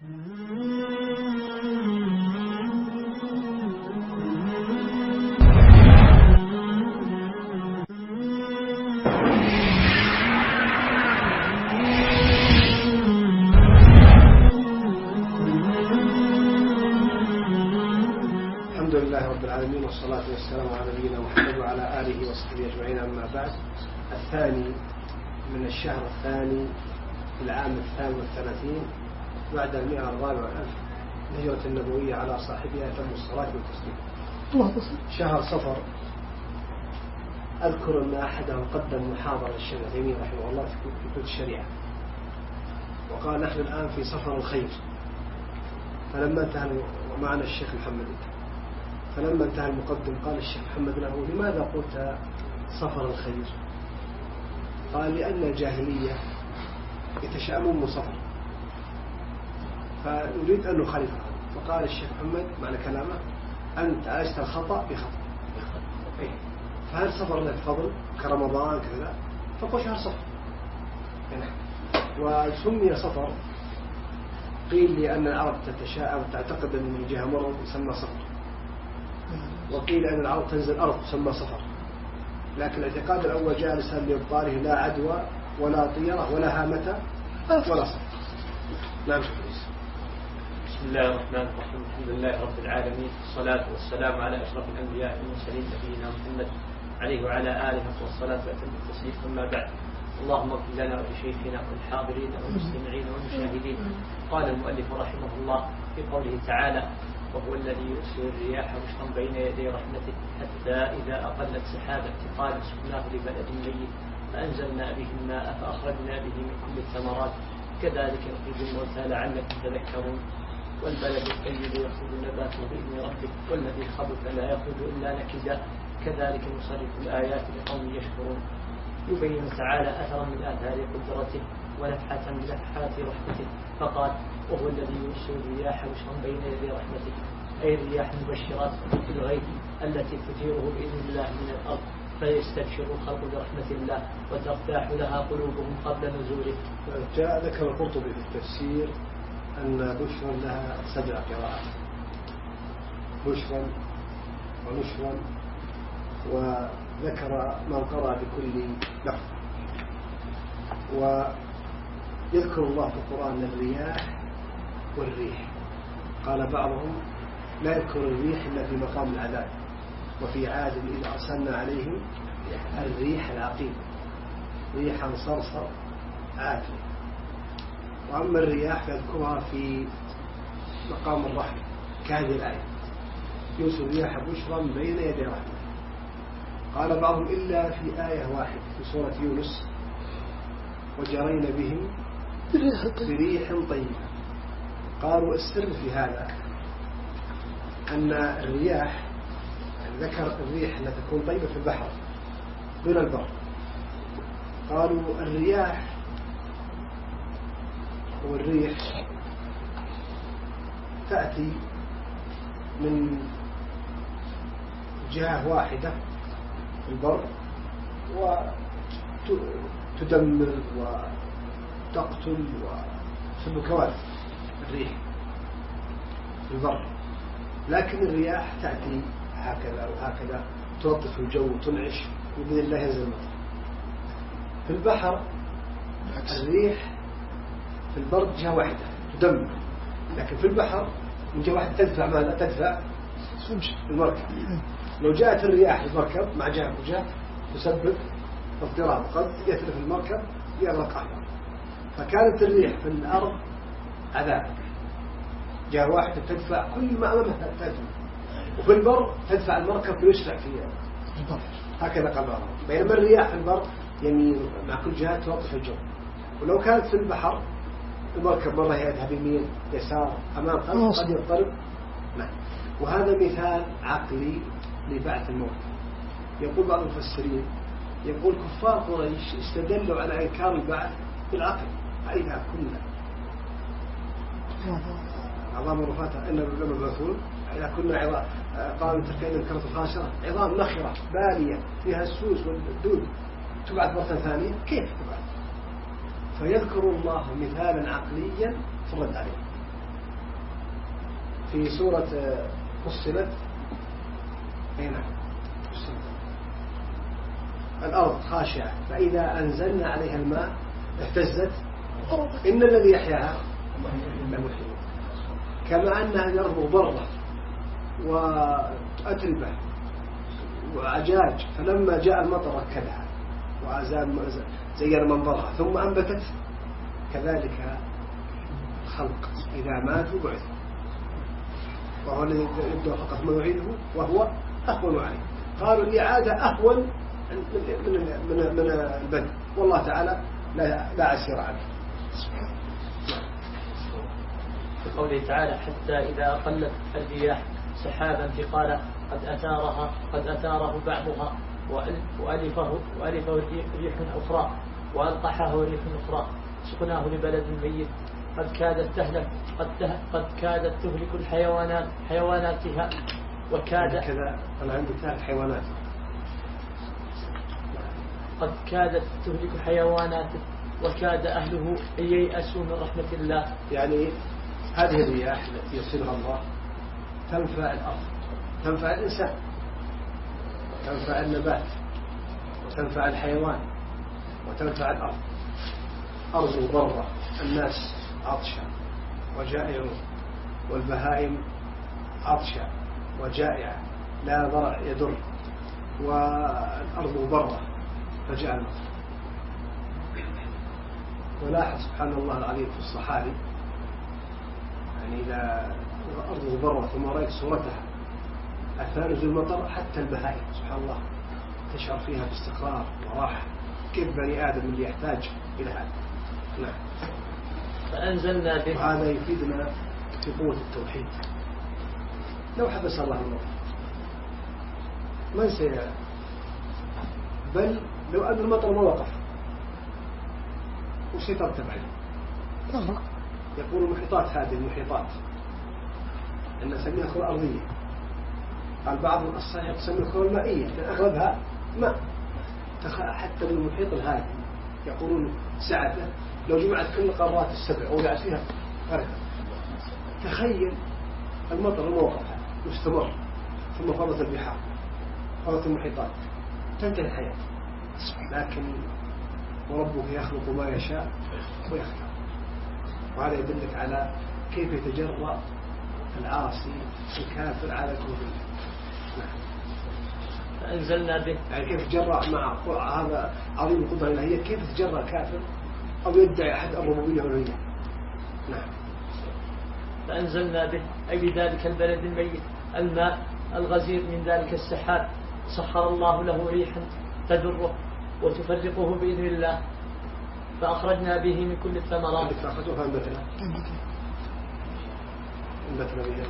الحمد لله رب العالمين، والصلاة والسلام على نبينا محمد وعلى آله وصحبه أجمعين. أما بعد، الثاني من الشهر الثاني في العام 32 بعد 144 الهجرة النبوية على صاحبها تم الصلاة والتسليم. شهر صفر. أذكر أن أحدهم قدم محاضرة للشيخ تيمية رحمه الله في كتب الشريعة، وقال نحن الآن في صفر الخير. فلما انتهى، ومعنا الشيخ محمد، فلما انتهى المقدم قال الشيخ محمد له: لماذا قلت صفر الخير؟ قال: لأن الجاهلية يتشائمون من صفر، فنريد أن نخالفها. فقال الشيخ محمد معنى كلامه: أنت عشت الخطأ بخطأ. فهل صفر لك فضل كرمضان كذا؟ فقل شهر صفر. وسمي صفر قيل لأن العرب تتشائم وتعتقد أن من جهة مرض يسمى صفر، وقيل أن العرب تنزل الأرض تسمى صفر. لكن الاعتقاد الأول جالسا لإبطاله: لا عدوى ولا طيرة ولا هامة ولا صفر. نعم. بسم الله الرحمن الرحيم. الحمد لله رب العالمين، والصلاة والسلام على أشرف الأنبياء والمرسلين نبينا محمد عليه وعلى آله والصلاة والتسليم. أما بعد، اللهم اغفر لنا ولشيخنا والحاضرين والمستمعين والمشاهدين. قال المؤلف رحمه الله في قوله تعالى: وهو الذي يرسل الرياح بشرا بين يدي رحمته حتى إذا أقلت سحابا ثقالا سقناه لبلد ميت فأنزلنا به الماء فأخرجنا به من كل الثمرات كذلك نخرج الموتى لعلكم تذكرون. والبلد الطيب يخرج نباته بإذن ربه والذي خبث لا يخرج إلا نكدا كذلك نصرف الآيات لقوم يشكرون. يبين تعالى أثرا من آثار قدرته ونفحة من نفحات رحمته، فقال: وهو الذي يرسل الرياح بشرا بين يدي رحمته، أي الرياح المبشرات بالغيب التي تثيره بإذن الله من الأرض فيستبشر الخلق برحمة الله وترتاح لها قلوبهم قبل نزوله. جاء ذكر القرطبي في التفسير أن بشرا لها 7 قراءات: بشرا ونشرا، وذكر من قرأ بكل لفظ. ويذكر الله في القرآن الرياح والريح. قال بعضهم: لا يذكر الريح إلا في مقام العذاب، وفي عاد إذ أرسلنا عليهم الريح العقيم ريحا صرصر عاتية. وأما الرياح فيذكرها في مقام الرحمة كهذه الآية: يرسل الرياح بشرا بين يدي رحمته. قال بعضهم: إلا في آية واحدة في سورة يونس: وجرين بهم بريح طيبة. قالوا السر في هذا أن الرياح، ذكر الريح التي تكون طيبة في البحر دون البر. قالوا الرياح والريح تأتي من جهة واحدة في البر وتدمر وتقتل وتسبب كوارث الريح في البر. لكن الرياح تأتي هكذا وهكذا تلطف الجو وتنعش وبإذن الله ينزل المطر. في البحر الريح في البر جهة واحدة تدمر، لكن في البحر من جهة واحدة تدفع ماذا؟ تدفع المركب. لو جاءت الرياح المركب مع جهة وجهة تسبب اضطراب، قد يتلف المركب يغرق أحد. فكانت الريح في الأرض عذاب، جهة واحدة تدفع كل ما أمامها تدفع، وفي البر تدفع المركب ويشرع فيها هكذا قبارة. بينما الرياح في البر يمين مع كل جهة توقف الجو. ولو كانت في البحر المركب مرة يذهب يمين يسار أمام قد يضطرب. وهذا مثال عقلي لبعث الموت. يقول بعض المفسرين، يقول كفار قريش استدلوا على إنكار البعث بالعقل. فإذا كنا عظام رفاتها إن لما بثون، إذا كنا عظام قالوا تركين الكرة الخاشرة عظام نخرة بالية فيها السوس والدود تبعث مرة ثانية، كيف تبعث؟ فيذكر الله مثالا عقليا في الرد عليه. في سورة فصلت أي نعم الأرض خاشعة فإذا أنزلنا عليها الماء اهتزت إن الذي يحياها لمحيي كما أنها الأرض ضرة وأتربة وعجاج فلما جاء المطر ركدها زين منظرها ثم أنبتت كذلك الخلق إذا ماتوا بعثوا وهو الذي يبدأ الخلق ثم يعيده وهو أهون عليه قالوا الإعادة أهون من البدء والله تعالى لا عسير عليه. في قوله تعالى حتى إذا أقلت الرياح سحابا ثقالا قد أثاره بعضها وألفه ريح أخرى وألقحه ريح أخرى سقناه لبلد ميت قد كادت تهلك الحيوانات حيواناتها وكاد كذا أنا عندي ثلاث حيوانات قد كادت تهلك حيواناته وكاد أهله أن ييأسوا من رحمة الله. يعني هذه الرياح التي يرسلها الله تنفع الأرض تنفع الإنسان وتنفع النبات وتنفع الحيوان وتنفع الأرض. أرض ضرة الناس عطشا وجائعون والبهائم عطشا وجائعة لا ضرع يضر والأرض ضرة فجاء المطر. ولاحظ سبحان الله العظيم في الصحاري يعني إذا أرض ضرة ثم رأيت صورتها أثار نزول المطر حتى البهائم سبحان الله تشعر فيها باستقرار وراحة كيف بني آدم اللي يحتاج إلى هذا. نعم. فأنزلنا به وهذا يفيدنا في قوة التوحيد. لو حبس الله المطر من سيئة بل لو أن المطر ما وقف وش يترتب عليه؟ يقول المحيطات هذه المحيطات أن نسميها كرة أرضية. قال بعض الصحيح تسميها كرة مائية لأن أغلبها ماء. حتى من المحيط الهادي يقولون سعته لو جمعت كل القارات السبع ووضعت فيها فرقة. تخيل المطر الموقف مستمر ثم فرضت البحار فرضت المحيطات تنتهي الحياة. لكن وربك يخلق ما يشاء ويختار. وهذا يدلك على كيف يتجرأ العاصي الكافر على كفره. فأنزلنا به يعني كيف يتجرأ مع هذا عظيم القدرة الإلهية كيف يتجرأ كافر أو يدعي أحد الربوبية والألوهية. نعم. فأنزلنا به أي بذلك البلد الميت الماء الغزير من ذلك السحاب سخر الله له ريحا تدره وتفرقه بإذن الله فأخرجنا به من كل الثمرات. فأخرجوها أنبتنا به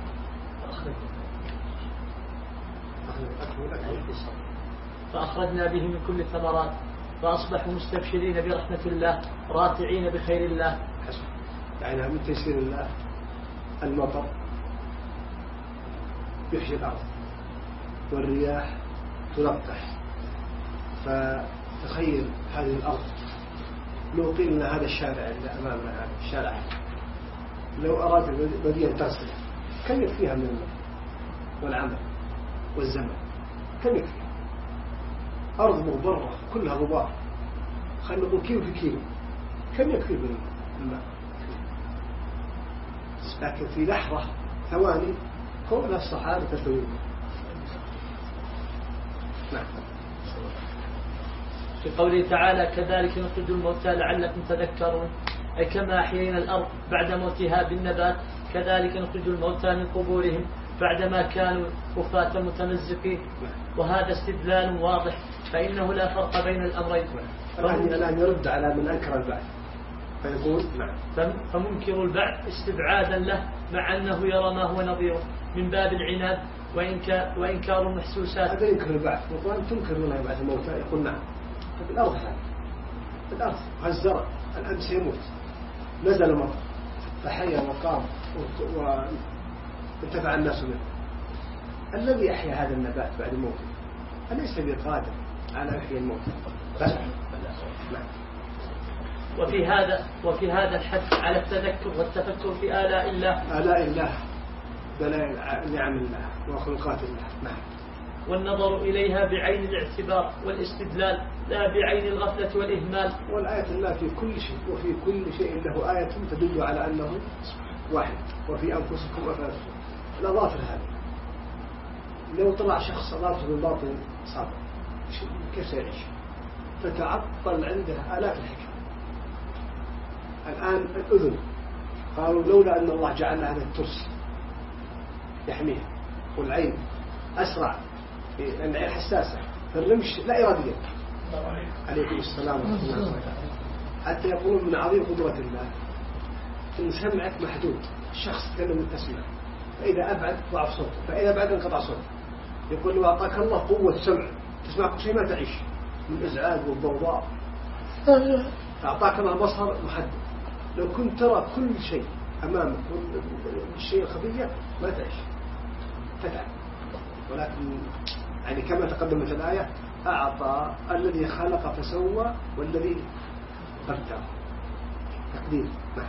فأخرجنا به من كل الثمرات فأصبحوا مستبشرين برحمة الله راتعين بخير الله. يعني من تيسير الله المطر يحيي الأرض والرياح تلقح. فتخيل هذه الأرض لو قلنا هذا الشارع اللي أمامنا هذا الشارع لو أراد المدينة تغسل كم يكفيها من الماء والعمل والزمن كم يكفيها؟ أرض مغبرة كلها غبار خلينا نقول كيلو في كيلو كم يكفي من الماء؟ لكن في لحظة ثواني كلها الصحابة تلتوي. نعم. في قوله تعالى كذلك نخرج الموتى لعلكم تذكرون أي كما أحيينا الأرض بعد موتها بالنبات كذلك نخرج الموتى من قبورهم بعدما كانوا كفاة متمزقين. وهذا استدلال واضح فإنه لا فرق بين الأمرين. الآن يرد على من أنكر البعث فيقول فمنكر البعث استبعادا له مع أنه يرى ما هو نظيره من باب العناد وإنكار المحسوسات. هذا ينكر البعث وقال تنكرون يبعث الموتى يقول نعم. في الأرض هذا في الأرض هالزرع الأمس يموت نزل مطر فحيا وقام وانتفع الناس منه. الذي أحيا هذا النبات بعد موته أليس بقادر على إحياء الموت؟ بلى. وفي هذا الحث على التذكر والتفكر في آلاء الله. آلاء الله دلائل نعم الله وخلقات الله. نعم. والنظر إليها بعين الاعتبار والاستدلال لا بعين الغفلة والإهمال. والآية الله في كل شيء، وفي كل شيء له آية تدل على أنه واحد. وفي أنفسكم أفلا تبصرون. الأظافر هذه لو طلع شخص أظافر بالباطن صعب كيف سيعيش؟ فتعطل عندها آلاف الحكم. الآن الأذن قالوا لولا أن الله جعل هذا الترس يحميها، والعين أسرع لأن العين حساسة، فالرمش لا إرادية. عليكم السلام ورحمة الله وبركاته. حتى يقولون من عظيم قدرة الله إن سمعك محدود، الشخص تكلم من تسمع، فإذا أبعد ضعف صوته، فإذا بعد انقطع صوته. يقول له أعطاك الله قوة سمع، تسمع كل شيء ما تعيش من الإزعاج والضوضاء. أعطاك الله بصر محدد، لو كنت ترى كل شيء أمامك والشيء الخفية ما تعيش تتعب. ولكن يعني كما تقدمت الآية أعطى الذي خلق فسوى والذي قدر تقدير.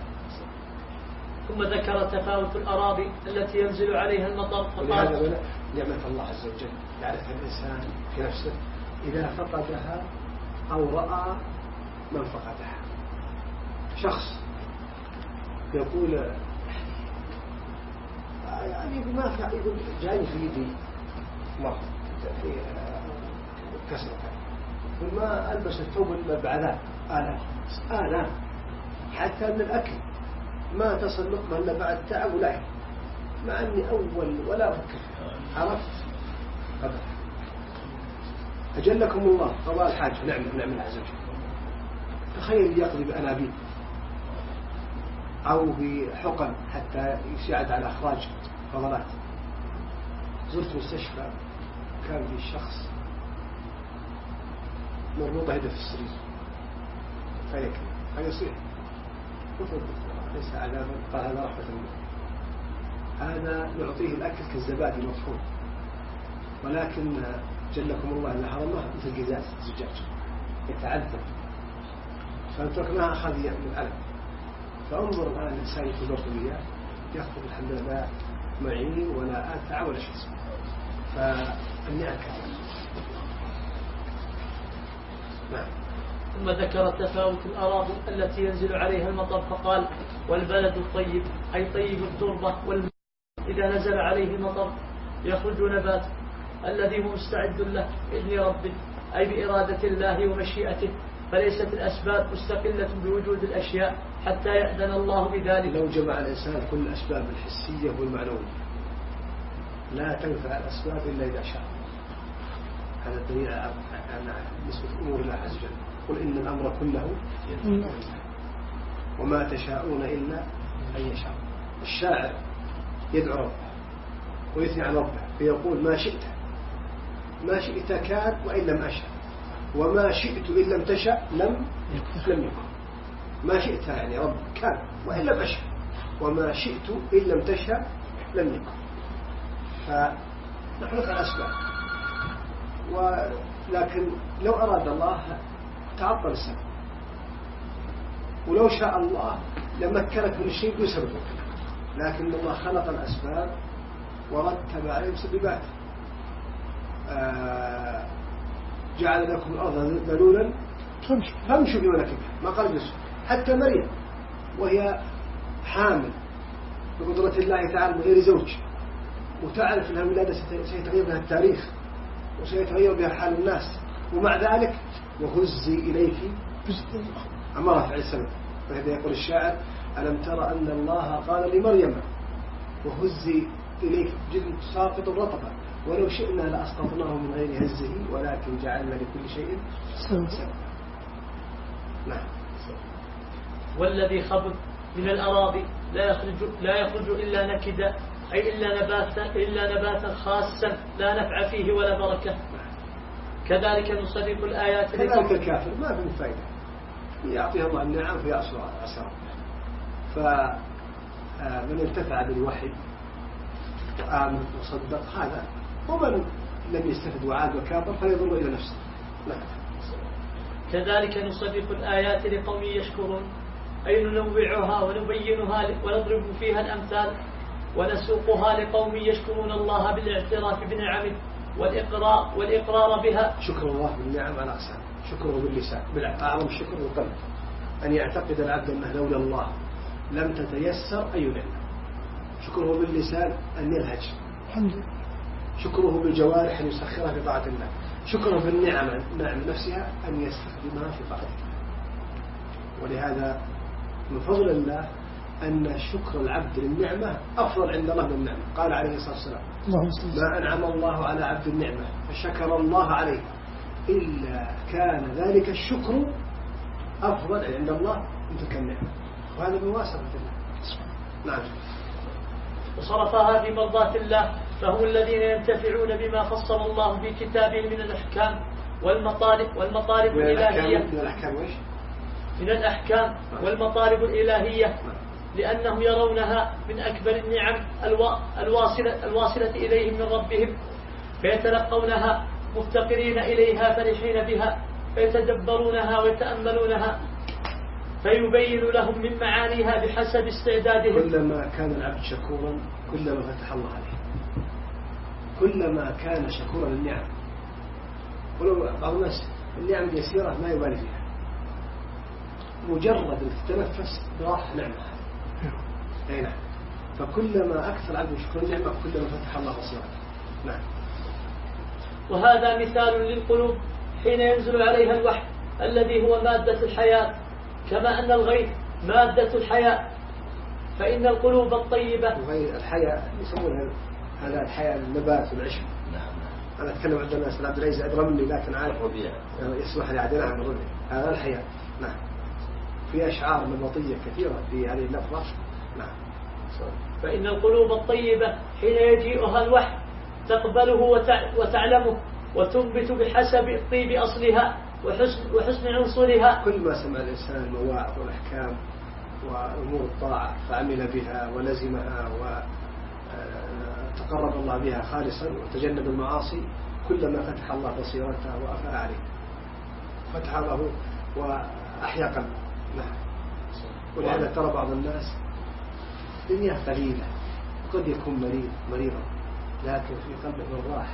ثم ذكر تفاوت الأراضي التي ينزل عليها المطر ولهذا نعمة الله عز وجل يعرفها الإنسان في نفسه إذا فقدها أو رأى من فقدها. شخص يقول يعني ما في، يقول جاي في يدي مرض في كسرة وما ألبس الثوب إلا بعذاب آلام حتى من الأكل ما تصل لقمة إلا بعد تعب ولا مع أني أول ولا أفكر. عرفت أبدا. أجلكم الله قضاء الحاجة نعم عز وجل. تخيل يقضي بأنابيب أو بحقن حتى يساعد على إخراج فضلات. زرت مستشفى كان في شخص مربوطة يده في السرير فيصيح. قلت ليس عذابا، قال هذا رحمة الله، هذا نعطيه الأكل كالزبادي مطحون، ولكن جلكم الله اللي حرمه مثل قزاز زجاج يتعذب، فانتركناها أخذ من الألم. فانظر الآن الإنسان يتضرط إياه يأخذ الحمد لله معين ولا أتع ولا شيء. فالنعم كثيرة. نعم. ثم ذكر تفاوت الأراضي التي ينزل عليها المطر فقال والبلد الطيب أي طيب التربة والماء إذا نزل عليه المطر يخرج نبات الذي هو مستعد له بإذن ربه أي بإرادة الله ومشيئته، فليست الأسباب مستقلة بوجود الأشياء حتى يأذن الله بذلك. لو جمع الإنسان كل الأسباب الحسية والمعنوية لا تنفع الأسباب إلا إذا شاء. هذا الدليل على نسبة أمور الله عز وجل. قل إن الأمر كله وما تشاءون إلا أن يشاء. الشاعر يدعو ربه ويثني عن ربه فيقول ما شئت كان وإن لم أشأ، وما شئت إن لم تشأ لم يكن. ما شئت يعني رب كان وإن لم أشأ، وما شئت إن لم تشأ لم يكن. فنحن الأسباب، ولكن لو أراد الله تعطل السبب، ولو شاء الله لمكنك من الشيء بسببه، لكن الله خلق الأسباب ورتب عليه مسببات. جعل لكم الأرض ذلولا فامشوا في مناكبها، ما قال يوسف. حتى مريم وهي حامل بقدرة الله تعالى من غير زوج، وتعرف أن الولادة سيتغير بها التاريخ وسيتغير بها حال الناس، ومع ذلك وهزي إليك أمرها فعل السبب. وهذا يقول الشاعر ألم ترى أن الله قال لمريم وهزي إليك جزء ساقط رطبا ولو شئنا لأسقطناه من غير هزه ولكن جعلنا لكل شيء سببا. نعم. والذي خبث من الأراضي لا يخرج إلا نكدا أي إلا نباتا خاصا لا نفع فيه ولا بركة. كذلك نصدق الآيات. كذلك الكافر ما في فائدة، يعطيه الله النعم فيأسر عسره. فمن انتفع بالوحي وآمن وصدق هذا، ومن لم يستفد وعاد وكافر فيضر إلى نفسه. كذلك نصدق الآيات لقوم يشكرون أي ننوعها ونبينها ونضرب فيها الأمثال ونسوقها لقوم يشكرون الله بالاعتراف بنعمه والإقرار بها. شكر الله بالنعم على أقسام: شكره باللسان، أعظم الشكر بالقلب، أن يعتقد العبد أنه لولا الله لم تتيسر أي نعمة. شكره باللسان أن يلهج، شكره بالجوارح أن يسخرها في طاعة الله، شكره بالنعم نفسها أن يستخدمها في طاعة الله. ولهذا من فضل الله أن شكر العبد للنعمة أفضل عند الله من النعمة. قال عليه الصلاة والسلام: ما أنعم الله على عبد النعمة فشكر الله عليه إلا كان ذلك الشكر أفضل عند الله من تلك النعمة. وهذا بواسطة الله. نعم. وصرفها في مرضاة الله، فهم الذين ينتفعون بما فصل الله في كتابه من الأحكام والمطالب الإلهية. من الأحكام والمطالب الإلهية، لأنهم يرونها من أكبر النعم الواصلة إليهم من ربهم، فيتلقونها مفتقرين إليها فرحين بها، فيتدبرونها ويتأملونها، فيبين لهم من معانيها بحسب استعدادهم. كلما كان العبد شكورا كلما فتح الله عليه، كلما كان شكورا للنعم. ولو بعض الناس النعم اليسيرة ما يبالي فيها، مجرد أن تتنفس راح نعمة. أي نعم. فكلما أكثر العبد شكر النعمة كلما فتح الله بصيرته. نعم. وهذا مثال للقلوب حين ينزل عليها الوحي الذي هو مادة الحياة، كما أن الغيث مادة الحياة، فإن القلوب الطيبة الحياة يسمونها هذا الحياة النبات والعشب. نعم. أنا أتكلم عند الناس عبد العزيز أدرمني لكن عارف الربيع يسمح لي عاد. نعم الربيع هذا الحياة. نعم. في أشعار نبطية كثيرة في هذه اللفظة. نعم. فإن القلوب الطيبة حين يجيئها الوحي تقبله وتعلمه وتنبت بحسب طيب أصلها وحسن عنصرها. كل ما سمع الإنسان المواعظ والأحكام وأمور الطاعة فعمل بها ولزمها وتقرب الله بها خالصا وتجنب المعاصي، كلما فتح الله بصيرته وأفاء عليه، فتح الله وأحيا قلبه. نعم. ولهذا ترى بعض الناس دنيا قليلة، قد يكون مريضا لكن في قلبه الراحة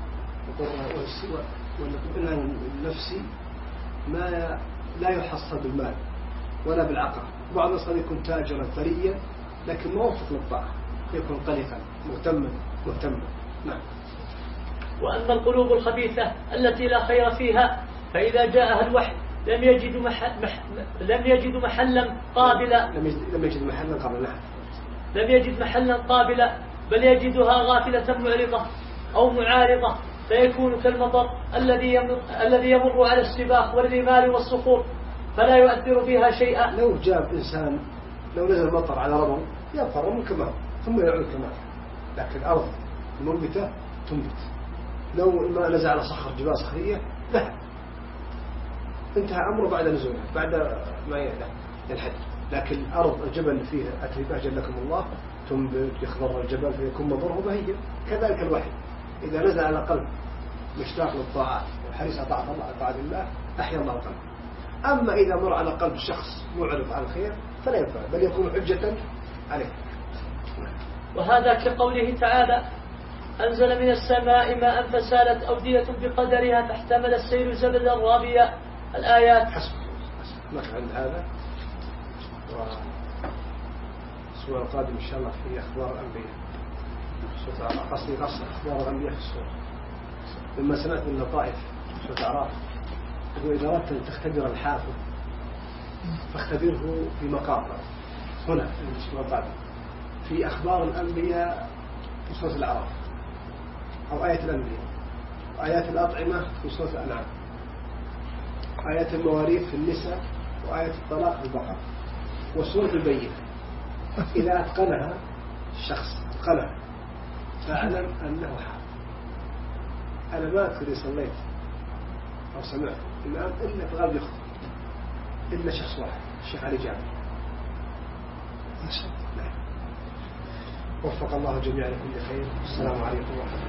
والإطمئنان النفسي ما لا يحصل بالمال ولا بالعقل. بعض الناس قد يكون تاجرا ثريا لكن موفق للطاعة، يكون قلقا مهتما. نعم. وأما القلوب الخبيثة التي لا خير فيها فإذا جاءها الوحي لم يجد محلا قابلا. لم يجد محلا قابلا، بل يجدها غافلة معرضة أو معارضة، فيكون كالمطر الذي يمر على السباخ والرمال والصخور فلا يؤثر فيها شيئا. لو جاب إنسان لو نزل مطر على رمل يبقى الرمل كمان ثم يعود كمان، لكن الأرض المنبتة تنبت. لو ما نزل على صخر جبال صخرية ذهب، انتهى أمره بعد نزوله بعد ما ينحدر. لكن الأرض الجبل اللي فيها أتربة جلكم الله تنبت يخضر الجبل فيكون مضره بهية. كذلك الوحي إذا نزل على قلب مشتاق للطاعات وحريص على طاعة الله أحيا الله قلبه. أما إذا مر على قلب شخص معرض عن الخير فلا ينفع بل يكون حجة عليه. وهذا كقوله تعالى: أنزل من السماء ماء فسالت أودية بقدرها فاحتمل السيل زبدا رابيا. الآيات. حسب عند هذا. والأسبوع القادم إن شاء الله في أخبار الأنبياء، قصدي أخبار الأنبياء في السورة. لما سمعت من لطائف سورة الأعراف يقول: إذا أردت أن تختبر الحافظ فاختبره في مقاطع هنا في الأسبوع القادم في أخبار الأنبياء في سورة الأعراف، أو آية الأنبياء، وآيات الأطعمة في سورة الأنعام، آيات المواريث في النساء، وآية الطلاق في البقرة، وسورة البينة. إذا أتقنها الشخص فاعلم أنه حافظ. أنا ما أذكر صليت أو سمعت الآن إلا في الغالب يخطئ إلا شخص واحد، الشيخ علي جابر. وفق الله جميعا لكل خير. السلام عليكم ورحمة الله.